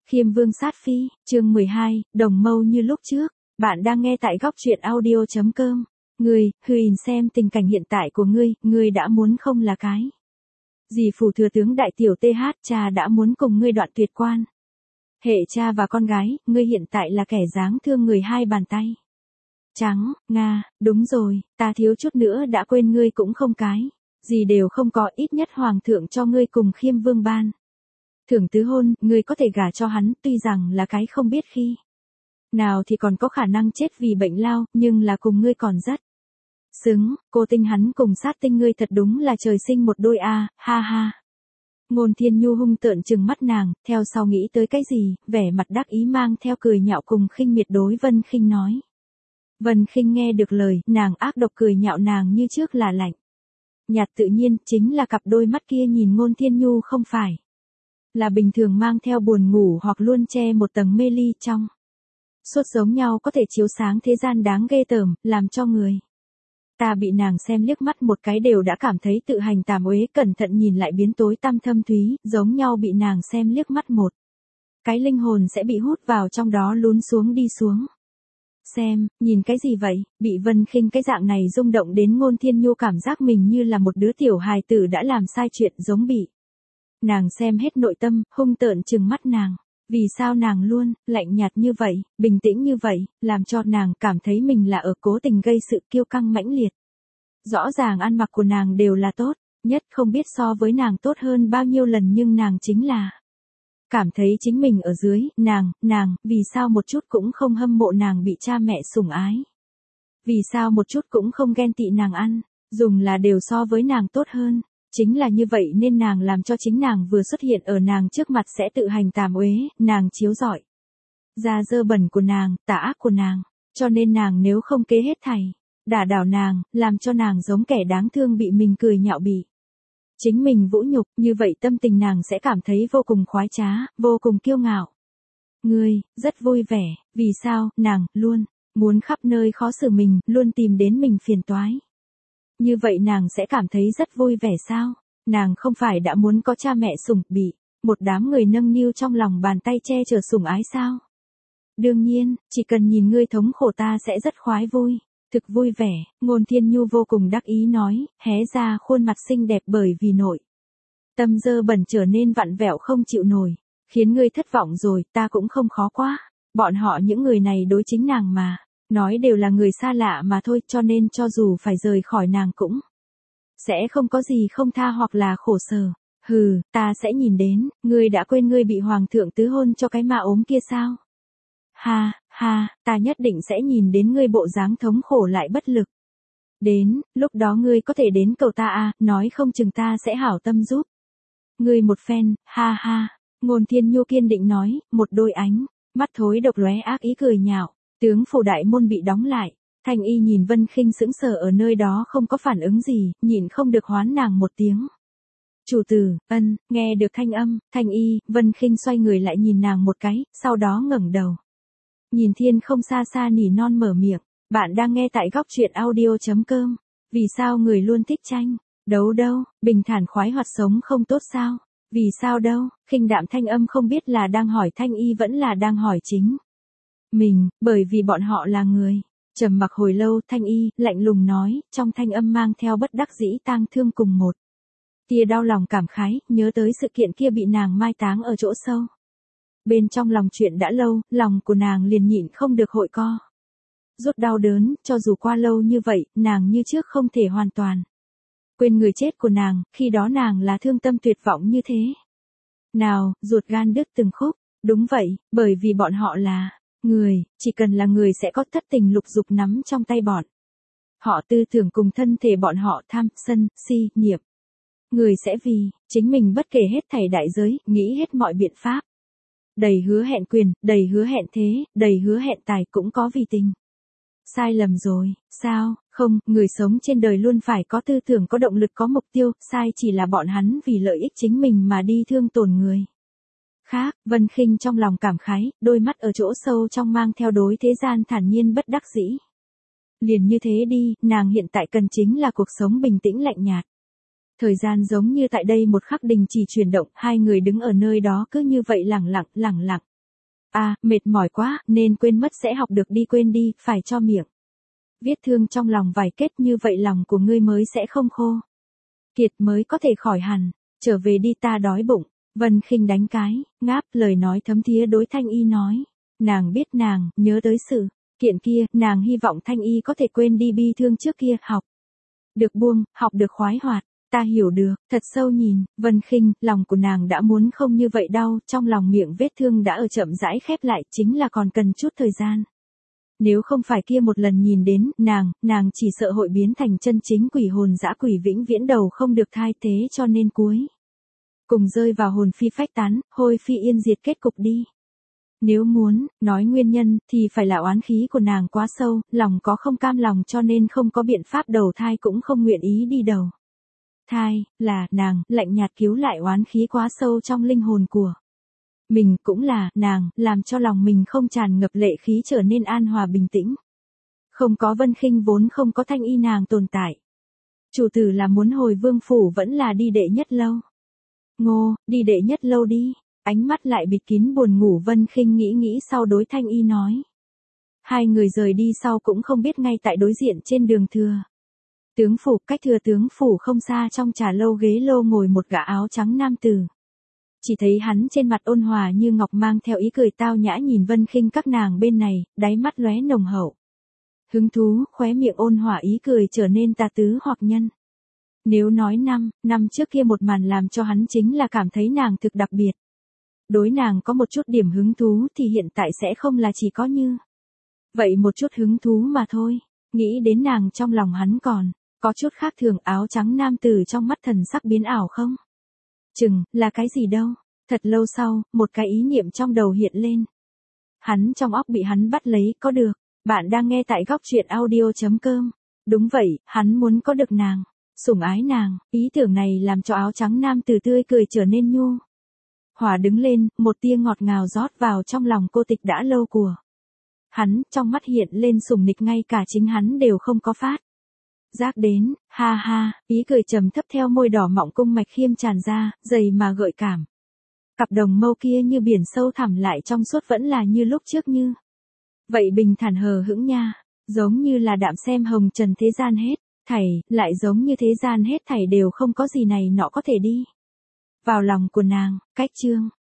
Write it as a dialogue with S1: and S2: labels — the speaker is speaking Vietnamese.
S1: Khiêm Vương sát phi, chương 12, đồng mâu như lúc trước. Bạn đang nghe tại góc truyện audio.com. Ngươi, nhìn xem tình cảnh hiện tại của ngươi đã muốn không là cái. Dì phủ thừa tướng đại tiểu TH, cha đã muốn cùng ngươi đoạn tuyệt quan. Hệ cha và con gái, ngươi hiện tại là kẻ dáng thương người hai bàn tay. Trắng, Nga, đúng rồi, ta thiếu chút nữa đã quên ngươi cũng không cái. Gì đều không có, ít nhất hoàng thượng cho ngươi cùng Khiêm Vương ban. Thưởng tứ hôn, ngươi có thể gả cho hắn, tuy rằng là cái không biết khi nào thì còn có khả năng chết vì bệnh lao, nhưng là cùng ngươi còn rất xứng, cô tinh hắn cùng sát tinh ngươi thật đúng là trời sinh một đôi a, ha ha. Ngôn Thiên Nhu hung tợn trừng mắt nàng, theo sau nghĩ tới cái gì, vẻ mặt đắc ý mang theo cười nhạo cùng khinh miệt đối Vân Khinh nói. Vân Khinh nghe được lời, nàng ác độc cười nhạo nàng như trước là lạnh nhạt tự nhiên, chính là cặp đôi mắt kia nhìn Ngôn Thiên Nhu không phải là bình thường mang theo buồn ngủ hoặc luôn che một tầng mê ly trong suốt giống nhau có thể chiếu sáng thế gian đáng ghê tởm, làm cho người ta bị nàng xem liếc mắt một cái đều đã cảm thấy tự hành tàm uế, cẩn thận nhìn lại biến tối tăm thâm thúy, giống nhau bị nàng xem liếc mắt một cái linh hồn sẽ bị hút vào trong đó lún xuống đi xuống. Xem, nhìn cái gì vậy, bị Vân Khinh cái dạng này rung động đến Ngôn Thiên Nhu cảm giác mình như là một đứa tiểu hài tử đã làm sai chuyện giống bị nàng xem hết nội tâm, hung tợn trừng mắt nàng. Vì sao nàng luôn lạnh nhạt như vậy, bình tĩnh như vậy, làm cho nàng cảm thấy mình là ở cố tình gây sự kiêu căng mãnh liệt. Rõ ràng ăn mặc của nàng đều là tốt, nhất không biết so với nàng tốt hơn bao nhiêu lần, nhưng nàng chính là cảm thấy chính mình ở dưới, nàng, vì sao một chút cũng không hâm mộ nàng bị cha mẹ sủng ái. Vì sao một chút cũng không ghen tị nàng ăn, dùng là đều so với nàng tốt hơn. Chính là như vậy nên nàng làm cho chính nàng vừa xuất hiện ở nàng trước mặt sẽ tự hành tàm uế, nàng chiếu rọi ra dơ bẩn của nàng, tà ác của nàng, cho nên nàng nếu không kế hết thảy, đả đảo nàng, làm cho nàng giống kẻ đáng thương bị mình cười nhạo bị chính mình vũ nhục, như vậy tâm tình nàng sẽ cảm thấy vô cùng khoái trá, vô cùng kiêu ngạo. Ngươi, rất vui vẻ, vì sao, nàng, luôn muốn khắp nơi khó xử mình, luôn tìm đến mình phiền toái. Như vậy nàng sẽ cảm thấy rất vui vẻ sao? Nàng không phải đã muốn có cha mẹ sủng, bị một đám người nâng niu trong lòng bàn tay che chở sủng ái sao? Đương nhiên, chỉ cần nhìn ngươi thống khổ ta sẽ rất khoái vui, thực vui vẻ. Ngôn Thiên Nhu vô cùng đắc ý nói, hé ra khuôn mặt xinh đẹp bởi vì nội tâm dơ bẩn trở nên vặn vẹo không chịu nổi, khiến ngươi thất vọng rồi, ta cũng không khó quá. Bọn họ những người này đối chính nàng mà nói đều là người xa lạ mà thôi, cho nên cho dù phải rời khỏi nàng cũng sẽ không có gì không tha hoặc là khổ sở. Hừ, ta sẽ nhìn đến, ngươi đã quên ngươi bị hoàng thượng tứ hôn cho cái ma ốm kia sao? Ha, ha, ta nhất định sẽ nhìn đến ngươi bộ dáng thống khổ lại bất lực. Đến, lúc đó ngươi có thể đến cầu ta à, nói không chừng ta sẽ hảo tâm giúp ngươi một phen, ha ha. Ngôn Thiên Nhu kiên định nói, một đôi ánh mắt thối độc lóe ác ý cười nhạo. Tướng phủ đại môn bị đóng lại, Thanh Y nhìn Vân Khinh sững sờ ở nơi đó không có phản ứng gì, nhịn không được hoán nàng một tiếng. Chủ tử, nghe được thanh âm, Thanh Y, Vân Khinh xoay người lại nhìn nàng một cái, sau đó ngẩng đầu. Nhìn thiên không xa xa nỉ non mở miệng, bạn đang nghe tại góc truyện audio.com. Vì sao người luôn thích tranh đấu đâu, bình thản khoái hoạt sống không tốt sao? Vì sao đâu? Khinh đạm thanh âm không biết là đang hỏi Thanh Y vẫn là đang hỏi chính mình, bởi vì bọn họ là người. Trầm mặc hồi lâu, Thanh Y lạnh lùng nói, trong thanh âm mang theo bất đắc dĩ tang thương cùng một tia đau lòng cảm khái, nhớ tới sự kiện kia bị nàng mai táng ở chỗ sâu bên trong lòng chuyện đã lâu, lòng của nàng liền nhịn không được hội co rút đau đớn. Cho dù qua lâu như vậy, nàng như trước không thể hoàn toàn quên người chết của nàng, khi đó nàng là thương tâm tuyệt vọng như thế nào, ruột gan đứt từng khúc. Đúng vậy, bởi vì bọn họ là người, chỉ cần là người sẽ có thất tình lục dục nắm trong tay bọn họ, tư tưởng cùng thân thể bọn họ tham, sân, si, niệm. Người sẽ vì chính mình bất kể hết thảy đại giới, nghĩ hết mọi biện pháp. Đầy hứa hẹn quyền, đầy hứa hẹn thế, đầy hứa hẹn tài, cũng có vì tình. Sai lầm rồi, sao, không, người sống trên đời luôn phải có tư tưởng, có động lực, có mục tiêu, sai chỉ là bọn hắn vì lợi ích chính mình mà đi thương tổn người khác. Vân Khinh trong lòng cảm khái, đôi mắt ở chỗ sâu trong mang theo đối thế gian thản nhiên bất đắc dĩ. Liền như thế đi, nàng hiện tại cần chính là cuộc sống bình tĩnh lạnh nhạt. Thời gian giống như tại đây một khắc đình chỉ chuyển động, hai người đứng ở nơi đó cứ như vậy lẳng lặng, À, mệt mỏi quá, nên quên mất sẽ học được đi, quên đi, phải cho miệng. Viết thương trong lòng vài kết, như vậy lòng của ngươi mới sẽ không khô kiệt, mới có thể khỏi hẳn. Trở về đi, ta đói bụng. Vân Khinh đánh cái, ngáp, lời nói thấm thía đối Thanh Y nói. Nàng biết nàng, nhớ tới sự kiện kia, nàng hy vọng Thanh Y có thể quên đi bi thương trước kia, học được buông, học được khoái hoạt. Ta hiểu được, thật sâu nhìn, Vân Khinh, lòng của nàng đã muốn không như vậy đau, trong lòng miệng vết thương đã ở chậm rãi khép lại, chính là còn cần chút thời gian. Nếu không phải kia một lần nhìn đến, nàng chỉ sợ hội biến thành chân chính quỷ hồn dã quỷ, vĩnh viễn đầu không được thai tế, cho nên cuối cùng rơi vào hồn phi phách tán, hôi phi yên diệt kết cục đi. Nếu muốn nói nguyên nhân thì phải là oán khí của nàng quá sâu, lòng có không cam lòng, cho nên không có biện pháp đầu thai, cũng không nguyện ý đi đầu thai, là nàng lạnh nhạt cứu lại oán khí quá sâu trong linh hồn của mình, cũng là nàng làm cho lòng mình không tràn ngập lệ khí, trở nên an hòa bình tĩnh. Không có Vân Khinh, vốn không có Thanh Y nàng tồn tại. Chủ tử là muốn hồi vương phủ, vẫn là đi đệ nhất lâu? Ngô, đi đệ nhất lâu đi. Ánh mắt lại bịt kín buồn ngủ, Vân Khinh nghĩ sau đối Thanh Y nói. Hai người rời đi sau cũng không biết, ngay tại đối diện trên đường thừa tướng phủ, cách thừa tướng phủ không xa, trong trà lâu ghế lô ngồi một gã áo trắng nam tử. Chỉ thấy hắn trên mặt ôn hòa như ngọc, mang theo ý cười tao nhã, nhìn Vân Khinh các nàng bên này, đáy mắt lóe nồng hậu hứng thú, khóe miệng ôn hòa ý cười trở nên tà tứ hoặc nhân. Nếu nói năm trước kia một màn làm cho hắn chính là cảm thấy nàng thực đặc biệt, đối nàng có một chút điểm hứng thú, thì hiện tại sẽ không là chỉ có như vậy một chút hứng thú mà thôi. Nghĩ đến nàng, trong lòng hắn còn có chút khác thường. Áo trắng nam tử trong mắt thần sắc biến ảo, không chừng là cái gì đâu. Thật lâu sau, một cái ý niệm trong đầu hiện lên. Hắn trong óc bị hắn bắt lấy. Có được. Bạn đang nghe tại góc truyện audio.com. Đúng vậy, hắn muốn có được nàng, sủng ái nàng. Ý tưởng này làm cho áo trắng nam tử tươi cười trở nên nhu hòa đứng lên, một tia ngọt ngào rót vào trong lòng cô tịch đã lâu của hắn, trong mắt hiện lên sủng nịch, ngay cả chính hắn đều không có phát giác đến. Ha ha, ý cười trầm thấp theo môi đỏ mọng cung mạch khiêm tràn ra, dày mà gợi cảm. Cặp đồng mâu kia như biển sâu thẳm lại trong suốt, vẫn là như lúc trước, như vậy bình thản hờ hững nha, giống như là đạm xem hồng trần thế gian hết thảy, lại giống như thế gian hết thảy đều không có gì này nọ có thể đi vào lòng của nàng. Cách chương